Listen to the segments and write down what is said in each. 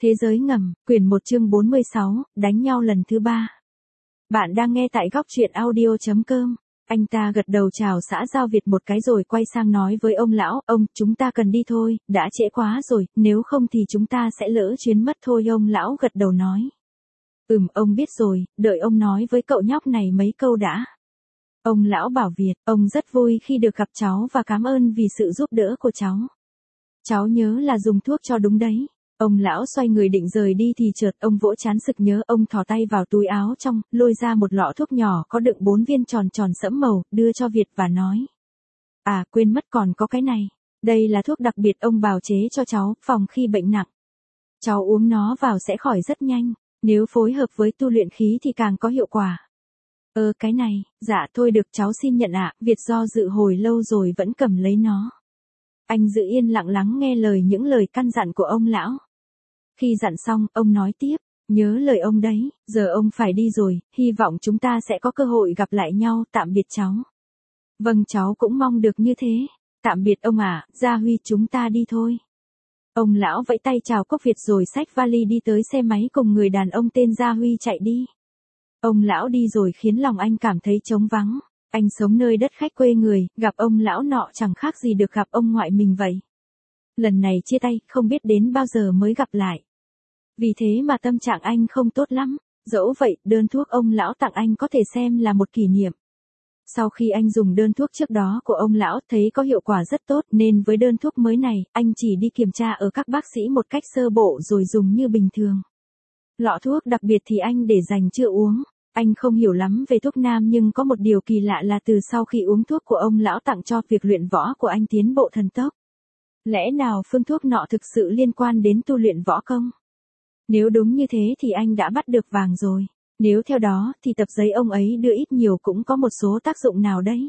Thế giới ngầm, quyển 1 chương 46, đánh nhau lần thứ 3. Bạn đang nghe tại góc truyện audio.com. Anh ta gật đầu chào xã Giao Việt một cái rồi quay sang nói với ông lão, ông, chúng ta cần đi thôi, đã trễ quá rồi, nếu không thì chúng ta sẽ lỡ chuyến mất thôi. Ông lão gật đầu nói. Ông biết rồi, đợi ông nói với cậu nhóc này mấy câu đã. Ông lão bảo Việt, ông rất vui khi được gặp cháu và cảm ơn vì sự giúp đỡ của cháu. Cháu nhớ là dùng thuốc cho đúng đấy. Ông lão xoay người định rời đi thì chợt ông vỗ trán sực nhớ, ông thò tay vào túi áo trong, lôi ra một lọ thuốc nhỏ có đựng 4 viên tròn tròn sẫm màu, đưa cho Việt và nói. À, quên mất còn có cái này. Đây là thuốc đặc biệt ông bào chế cho cháu, phòng khi bệnh nặng. Cháu uống nó vào sẽ khỏi rất nhanh, nếu phối hợp với tu luyện khí thì càng có hiệu quả. Cái này, dạ thôi được cháu xin nhận ạ. Việt do dự hồi lâu rồi vẫn cầm lấy nó. Anh giữ yên lặng lắng nghe những lời căn dặn của ông lão. Khi dặn xong, ông nói tiếp, nhớ lời ông đấy, giờ ông phải đi rồi, hy vọng chúng ta sẽ có cơ hội gặp lại nhau, tạm biệt cháu. Vâng, cháu cũng mong được như thế. Tạm biệt ông ạ, Gia Huy, chúng ta đi thôi. Ông lão vẫy tay chào Quốc Việt rồi xách vali đi tới xe máy cùng người đàn ông tên Gia Huy chạy đi. Ông lão đi rồi khiến lòng anh cảm thấy trống vắng. Anh sống nơi đất khách quê người, gặp ông lão nọ chẳng khác gì được gặp ông ngoại mình vậy. Lần này chia tay, không biết đến bao giờ mới gặp lại. Vì thế mà tâm trạng anh không tốt lắm. Dẫu vậy, đơn thuốc ông lão tặng anh có thể xem là một kỷ niệm. Sau khi anh dùng đơn thuốc trước đó của ông lão thấy có hiệu quả rất tốt nên với đơn thuốc mới này, anh chỉ đi kiểm tra ở các bác sĩ một cách sơ bộ rồi dùng như bình thường. Lọ thuốc đặc biệt thì anh để dành chưa uống. Anh không hiểu lắm về thuốc nam nhưng có một điều kỳ lạ là từ sau khi uống thuốc của ông lão tặng cho, việc luyện võ của anh tiến bộ thần tốc. Lẽ nào phương thuốc nọ thực sự liên quan đến tu luyện võ công? Nếu đúng như thế thì anh đã bắt được vàng rồi. Nếu theo đó thì tập giấy ông ấy đưa ít nhiều cũng có một số tác dụng nào đấy.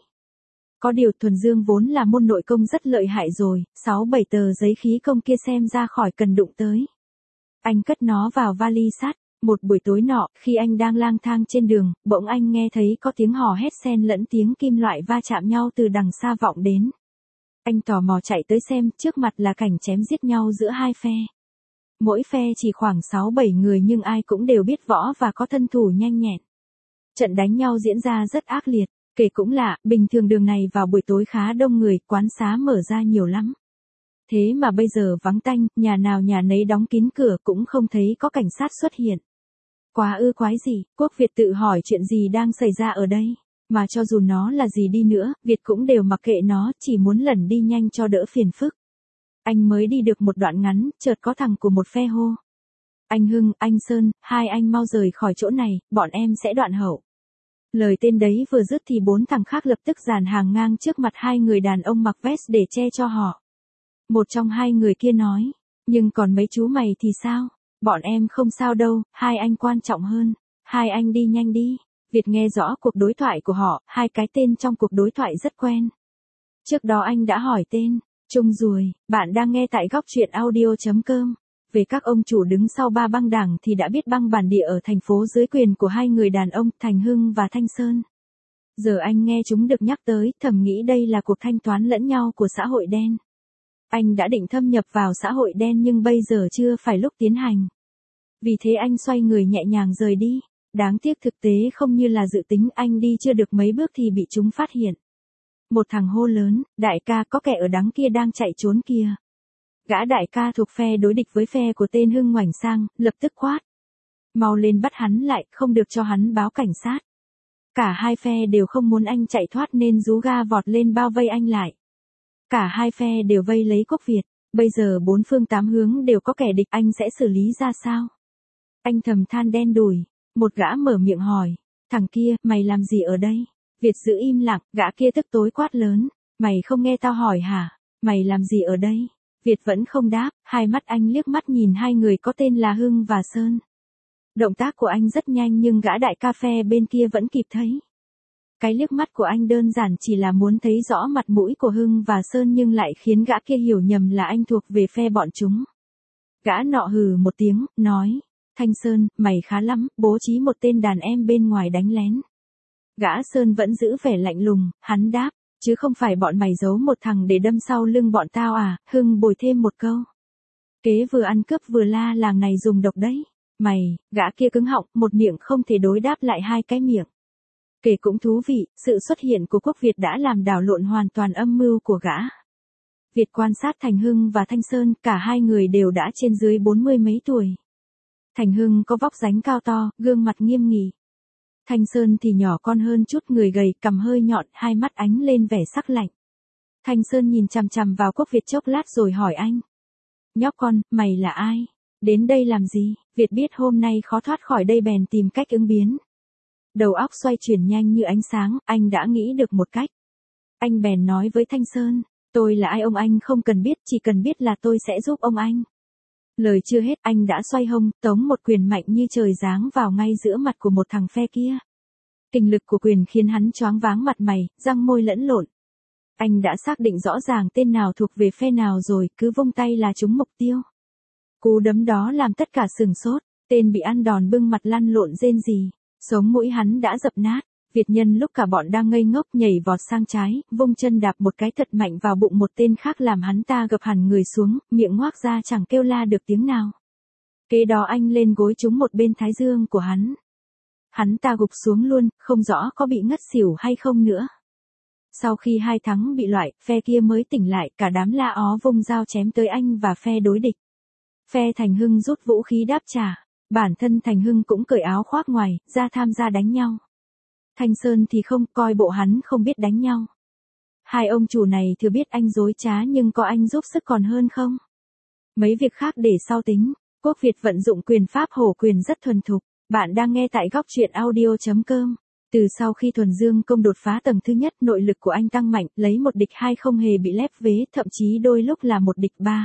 Có điều thuần dương vốn là môn nội công rất lợi hại rồi, 6-7 tờ giấy khí công kia xem ra khỏi cần đụng tới. Anh cất nó vào vali sắt. Một buổi tối nọ, khi anh đang lang thang trên đường, bỗng anh nghe thấy có tiếng hò hét xen lẫn tiếng kim loại va chạm nhau từ đằng xa vọng đến. Anh tò mò chạy tới xem, trước mặt là cảnh chém giết nhau giữa hai phe. Mỗi phe chỉ khoảng 6-7 người nhưng ai cũng đều biết võ và có thân thủ nhanh nhẹn. Trận đánh nhau diễn ra rất ác liệt, kể cũng lạ, bình thường đường này vào buổi tối khá đông người, quán xá mở ra nhiều lắm. Thế mà bây giờ vắng tanh, nhà nào nhà nấy đóng kín cửa, cũng không thấy có cảnh sát xuất hiện. Quá ư quái gì, Quốc Việt tự hỏi chuyện gì đang xảy ra ở đây, mà cho dù nó là gì đi nữa, Việt cũng đều mặc kệ nó, chỉ muốn lẩn đi nhanh cho đỡ phiền phức. Anh mới đi được một đoạn ngắn, chợt có thằng của một phe hô. Anh Hưng, anh Sơn, hai anh mau rời khỏi chỗ này, bọn em sẽ đoạn hậu. Lời tên đấy vừa dứt thì 4 thằng khác lập tức dàn hàng ngang trước mặt hai người đàn ông mặc vest để che cho họ. Một trong hai người kia nói, nhưng còn mấy chú mày thì sao? Bọn em không sao đâu, hai anh quan trọng hơn. Hai anh đi nhanh đi. Việt nghe rõ cuộc đối thoại của họ, hai cái tên trong cuộc đối thoại rất quen. Trước đó anh đã hỏi tên. Trung Ruồi, bạn đang nghe tại góc truyện audio.com. Về các ông chủ đứng sau 3 băng đảng thì đã biết băng bản địa ở thành phố dưới quyền của hai người đàn ông Thành Hưng và Thanh Sơn. Giờ anh nghe chúng được nhắc tới, thầm nghĩ đây là cuộc thanh toán lẫn nhau của xã hội đen. Anh đã định thâm nhập vào xã hội đen nhưng bây giờ chưa phải lúc tiến hành. Vì thế anh xoay người nhẹ nhàng rời đi. Đáng tiếc thực tế không như là dự tính, anh đi chưa được mấy bước thì bị chúng phát hiện. Một thằng hô lớn, đại ca, có kẻ ở đằng kia đang chạy trốn kìa. Gã đại ca thuộc phe đối địch với phe của tên Hưng ngoảnh sang, lập tức quát. Mau lên bắt hắn lại, không được cho hắn báo cảnh sát. Cả hai phe đều không muốn anh chạy thoát nên rú ga vọt lên bao vây anh lại. Cả hai phe đều vây lấy Quốc Việt. Bây giờ 4 phương 8 hướng đều có kẻ địch, anh sẽ xử lý ra sao? Anh thầm than đen đủi. Một gã mở miệng hỏi. Thằng kia, mày làm gì ở đây? Việt giữ im lặng, gã kia tức tối quát lớn. Mày không nghe tao hỏi hả? Mày làm gì ở đây? Việt vẫn không đáp, hai mắt anh liếc mắt nhìn hai người có tên là Hưng và Sơn. Động tác của anh rất nhanh nhưng gã đại ca phe bên kia vẫn kịp thấy. Cái liếc mắt của anh đơn giản chỉ là muốn thấy rõ mặt mũi của Hưng và Sơn nhưng lại khiến gã kia hiểu nhầm là anh thuộc về phe bọn chúng. Gã nọ hừ một tiếng, nói. Thanh Sơn, mày khá lắm, bố trí một tên đàn em bên ngoài đánh lén. Gã Sơn vẫn giữ vẻ lạnh lùng, hắn đáp, chứ không phải bọn mày giấu một thằng để đâm sau lưng bọn tao à? Hưng bồi thêm một câu. Kế vừa ăn cướp vừa la làng này dùng độc đấy. Mày, gã kia cứng họng, một miệng không thể đối đáp lại hai cái miệng. Kể cũng thú vị, sự xuất hiện của Quốc Việt đã làm đảo lộn hoàn toàn âm mưu của gã. Việt quan sát Thành Hưng và Thanh Sơn, cả hai người đều đã trên dưới 40 mấy tuổi. Thành Hưng có vóc dáng cao to, gương mặt nghiêm nghị. Thanh Sơn thì nhỏ con hơn chút, người gầy, cằm hơi nhọn, hai mắt ánh lên vẻ sắc lạnh. Thanh Sơn nhìn chằm chằm vào Quốc Việt chốc lát rồi hỏi anh. Nhóc con, mày là ai? Đến đây làm gì? Việt biết hôm nay khó thoát khỏi đây bèn tìm cách ứng biến. Đầu óc xoay chuyển nhanh như ánh sáng, anh đã nghĩ được một cách. Anh bèn nói với Thanh Sơn, tôi là ai ông anh không cần biết, chỉ cần biết là tôi sẽ giúp ông anh. Lời chưa hết anh đã xoay hông, tống một quyền mạnh như trời giáng vào ngay giữa mặt của một thằng phe kia. Kình lực của quyền khiến hắn choáng váng mặt mày, răng môi lẫn lộn. Anh đã xác định rõ ràng tên nào thuộc về phe nào rồi, cứ vung tay là trúng mục tiêu. Cú đấm đó làm tất cả sửng sốt, tên bị ăn đòn bưng mặt lăn lộn rên rỉ, sống mũi hắn đã dập nát. Việt nhân lúc cả bọn đang ngây ngốc nhảy vọt sang trái, vung chân đạp một cái thật mạnh vào bụng một tên khác làm hắn ta gập hẳn người xuống, miệng ngoác ra chẳng kêu la được tiếng nào. Kế đó anh lên gối trúng một bên thái dương của hắn. Hắn ta gục xuống luôn, không rõ có bị ngất xỉu hay không nữa. Sau khi hai thắng bị loại, phe kia mới tỉnh lại, cả đám la ó vung dao chém tới anh và phe đối địch. Phe Thành Hưng rút vũ khí đáp trả, bản thân Thành Hưng cũng cởi áo khoác ngoài, ra tham gia đánh nhau. Thanh Sơn thì không, coi bộ hắn không biết đánh nhau. Hai ông chủ này thừa biết anh dối trá nhưng có anh giúp sức còn hơn không? Mấy việc khác để sau tính. Quốc Việt vận dụng quyền pháp hổ quyền rất thuần thục. Bạn đang nghe tại góc truyện audio.com. Từ sau khi Thuần Dương Công đột phá tầng thứ nhất, nội lực của anh tăng mạnh, lấy một địch hai không hề bị lép vế, thậm chí đôi lúc là một địch ba.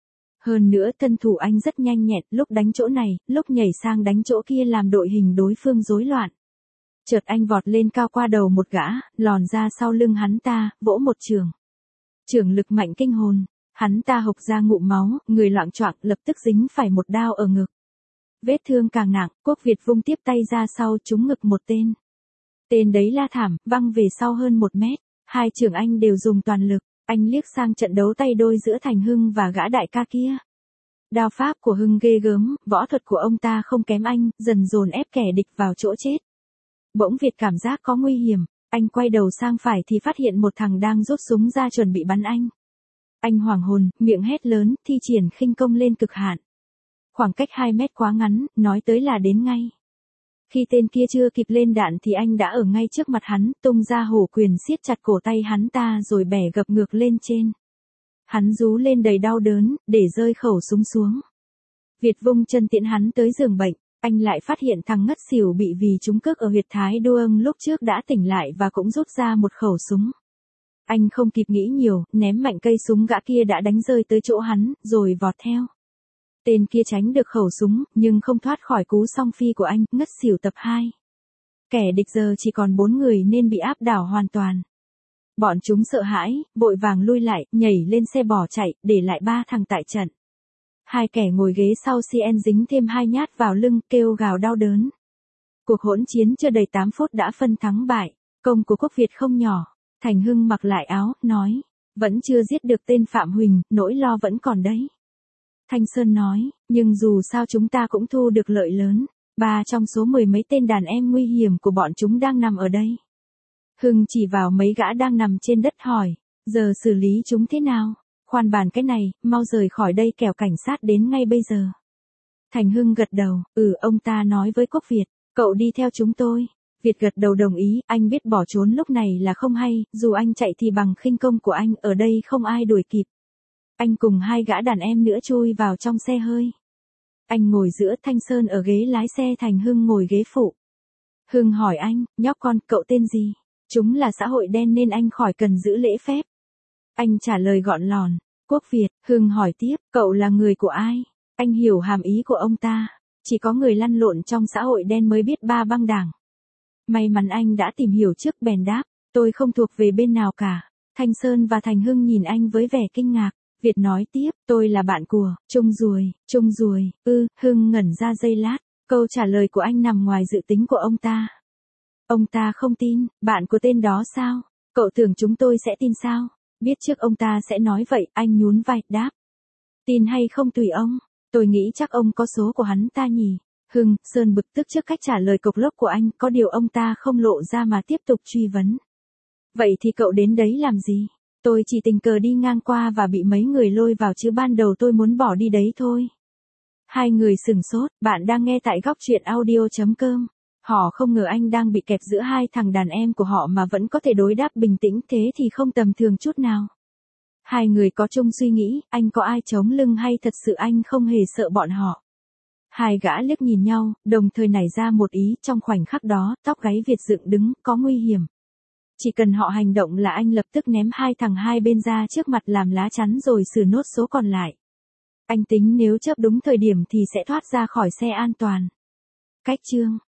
Hơn nữa thân thủ anh rất nhanh nhẹn, lúc đánh chỗ này, lúc nhảy sang đánh chỗ kia làm đội hình đối phương rối loạn. Chợt anh vọt lên cao qua đầu một gã, lòn ra sau lưng hắn ta, vỗ một chưởng. Chưởng lực mạnh kinh hồn, hắn ta hộc ra ngụm máu, người loạng choạng, lập tức dính phải một đao ở ngực. Vết thương càng nặng, Quốc Việt vung tiếp tay ra sau trúng ngực một tên. Tên đấy la thảm, văng về sau hơn 1 mét, hai chưởng anh đều dùng toàn lực, anh liếc sang trận đấu tay đôi giữa Thành Hưng và gã đại ca kia. Đao pháp của Hưng ghê gớm, võ thuật của ông ta không kém anh, dần dồn ép kẻ địch vào chỗ chết. Bỗng Việt cảm giác có nguy hiểm, anh quay đầu sang phải thì phát hiện một thằng đang rút súng ra chuẩn bị bắn anh. Anh hoảng hồn, miệng hét lớn, thi triển khinh công lên cực hạn. Khoảng cách 2 mét quá ngắn, nói tới là đến ngay. Khi tên kia chưa kịp lên đạn thì anh đã ở ngay trước mặt hắn, tung ra hổ quyền siết chặt cổ tay hắn ta rồi bẻ gập ngược lên trên. Hắn rú lên đầy đau đớn, để rơi khẩu súng xuống. Việt vung chân tiễn hắn tới giường bệnh, anh lại phát hiện thằng ngất xỉu bị vì trúng cước ở huyệt thái đuông lúc trước đã tỉnh lại và cũng rút ra một khẩu súng. Anh không kịp nghĩ nhiều, ném mạnh cây súng gã kia đã đánh rơi tới chỗ hắn, rồi vọt theo. Tên kia tránh được khẩu súng, nhưng không thoát khỏi cú song phi của anh, ngất xỉu tập 2. Kẻ địch giờ chỉ còn 4 người nên bị áp đảo hoàn toàn. Bọn chúng sợ hãi, vội vàng lui lại, nhảy lên xe bỏ chạy, để lại 3 thằng tại trận. Hai kẻ ngồi ghế sau CN dính thêm 2 nhát vào lưng, kêu gào đau đớn. Cuộc hỗn chiến chưa đầy 8 phút đã phân thắng bại, công của Quốc Việt không nhỏ. Thành Hưng mặc lại áo, nói, vẫn chưa giết được tên Phạm Huỳnh, nỗi lo vẫn còn đấy. Thanh Sơn nói, nhưng dù sao chúng ta cũng thu được lợi lớn. 3 trong số 10 mấy tên đàn em nguy hiểm của bọn chúng đang nằm ở đây. Hưng chỉ vào mấy gã đang nằm trên đất hỏi, giờ xử lý chúng thế nào? Khoan bàn cái này, mau rời khỏi đây kẻo cảnh sát đến ngay bây giờ. Thành Hưng gật đầu, ông ta nói với Quốc Việt, cậu đi theo chúng tôi. Việt gật đầu đồng ý, anh biết bỏ trốn lúc này là không hay, dù anh chạy thì bằng khinh công của anh, ở đây không ai đuổi kịp. Anh cùng 2 gã đàn em nữa chui vào trong xe hơi. Anh ngồi giữa, Thanh Sơn ở ghế lái xe, Thành Hưng ngồi ghế phụ. Hưng hỏi anh, nhóc con, cậu tên gì? Chúng là xã hội đen nên anh khỏi cần giữ lễ phép. Anh trả lời gọn lòn, Quốc Việt. Hưng hỏi tiếp, cậu là người của ai? Anh hiểu hàm ý của ông ta. Chỉ có người lăn lộn trong xã hội đen mới biết 3 băng đảng. May mắn anh đã tìm hiểu trước bèn đáp, tôi không thuộc về bên nào cả. Thanh Sơn và Thành Hưng nhìn anh với vẻ kinh ngạc. Việt nói tiếp, tôi là bạn của Trung Ruồi. Hưng ngẩn ra giây lát, câu trả lời của anh nằm ngoài dự tính của ông ta. Ông ta không tin, bạn của tên đó sao? Cậu tưởng chúng tôi sẽ tin sao? Biết trước ông ta sẽ nói vậy, anh nhún vai, đáp. Tin hay không tùy ông, tôi nghĩ chắc ông có số của hắn ta nhỉ. Sơn bực tức trước cách trả lời cộc lốc của anh, có điều ông ta không lộ ra mà tiếp tục truy vấn. Vậy thì cậu đến đấy làm gì? Tôi chỉ tình cờ đi ngang qua và bị mấy người lôi vào chứ ban đầu tôi muốn bỏ đi đấy thôi. Hai người sửng sốt, bạn đang nghe tại góc truyện audio.com. Họ không ngờ anh đang bị kẹp giữa hai thằng đàn em của họ mà vẫn có thể đối đáp bình tĩnh, thế thì không tầm thường chút nào. Hai người có chung suy nghĩ, anh có ai chống lưng hay thật sự anh không hề sợ bọn họ. Hai gã liếc nhìn nhau, đồng thời nảy ra một ý, trong khoảnh khắc đó, tóc gáy Việt dựng đứng, có nguy hiểm. Chỉ cần họ hành động là anh lập tức ném hai thằng hai bên ra trước mặt làm lá chắn rồi xử nốt số còn lại. Anh tính nếu chớp đúng thời điểm thì sẽ thoát ra khỏi xe an toàn. Cách chương